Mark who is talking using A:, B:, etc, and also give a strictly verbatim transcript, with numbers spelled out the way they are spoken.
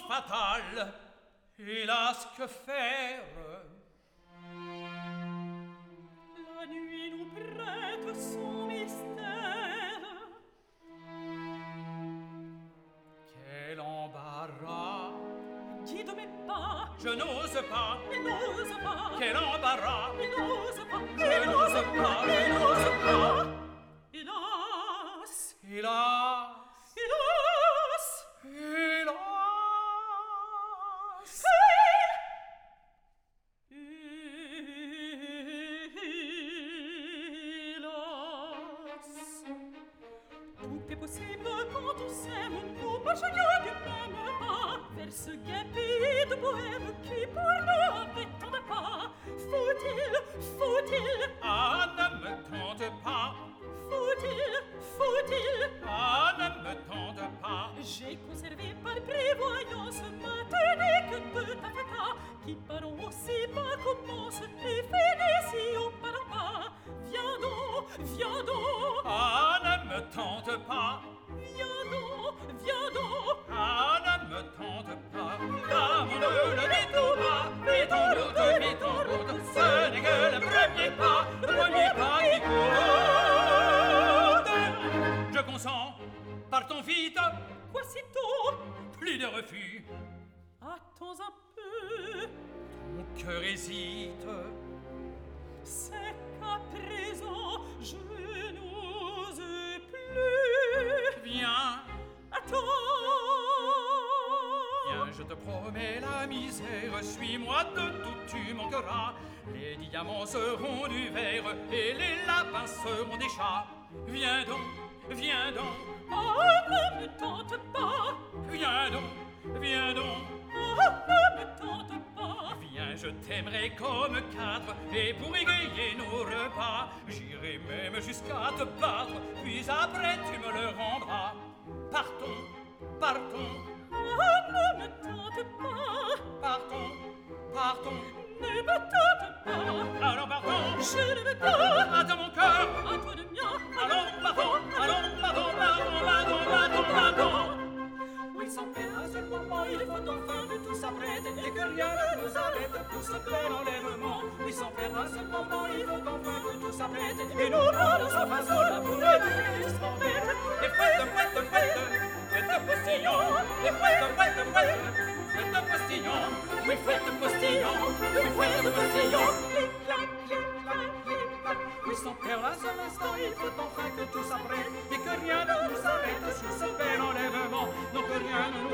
A: fatal. Hélas, que faire?
B: La nuit nous prête son mystère.
A: Quel embarras!
B: Guide mes pas.
A: Je n'ose pas.
B: Je n'ose pas.
A: Quel embarras!
B: Je n'ose pas.
A: Je n'ose pas.
B: Je n'ose pas. Hélas!
A: Hélas!
B: Hélas!
A: Hélas!
B: Tout est possible quand on s'aime. Nous marcherions du même pas vers ce gai pays de bohème qui pour nous avait tant de pas. Faut-il, faut-il,
A: Ah, ne me tente pas!
B: faut-il, faut-il,
A: Ah, ne me tente pas!
B: j'ai conservé par prévoyance ma tunique de taffetas qui paront aussi bas commence et finit si haut par en bas. Viens donc, viens donc,
A: Ah, ne me tente pas!
B: viens donc, viens donc.
A: Ah, ne me tente pas! Ah, mon Dieu, le vite tout bas! Vite en route, vite en route! Ce n'est que le premier pas, le premier pas qui coûte! Je consens, partons vite!
B: Quoi si tôt?
A: Plus de refus!
B: Attends un peu,
A: Mon cœur hésite!
B: c'est qu'à présent je n'ose plus.
A: Viens!
B: Attends.
A: Viens, je te promets la misère, suis-moi de tout tu manqueras. Les diamants seront du verre et les lapins seront des chats. Viens donc, viens donc,
B: Ah, ne me tente pas.
A: viens donc, viens donc.
B: Ah, ne me tente pas.
A: Viens, je t'aimerai comme quatre, et pour égayer nos repas, j'irai même jusqu'à te battre, puis après tu me le rendras. Partons, partons,
B: Ah, ne me tente pas.
A: partons, partons.
B: Ne me tente pas.
A: Allons, partons.
B: Je ne veux pas.
A: Attends mon cœur.
B: À toi de mien.
A: Allons, partons, allons, partons, partons, partons, partons, partons.
B: Oui, sans peine, à ce moment, il faut enfin que tout s'apprête et que rien ne nous arrête pour ce bel enlèvement. Oui, sans peine, à ce moment, il faut enfin que tout s'apprête et nous prendre sa façon là pour le jusqu'en bête.
A: Et fouette, fouette, fouette, fouette postillon. Et fouette, fouette, fouette, fouette postillon.
B: Oui, fouette postillon, oui, fouette postillon. Clic, clac, clic, clac, clic, clac. Oui, sans perdre un seul instant, il faut enfin que tout s'apprête et que rien ne nous arrête sur ce bel enlèvement. Non, que rien ne nous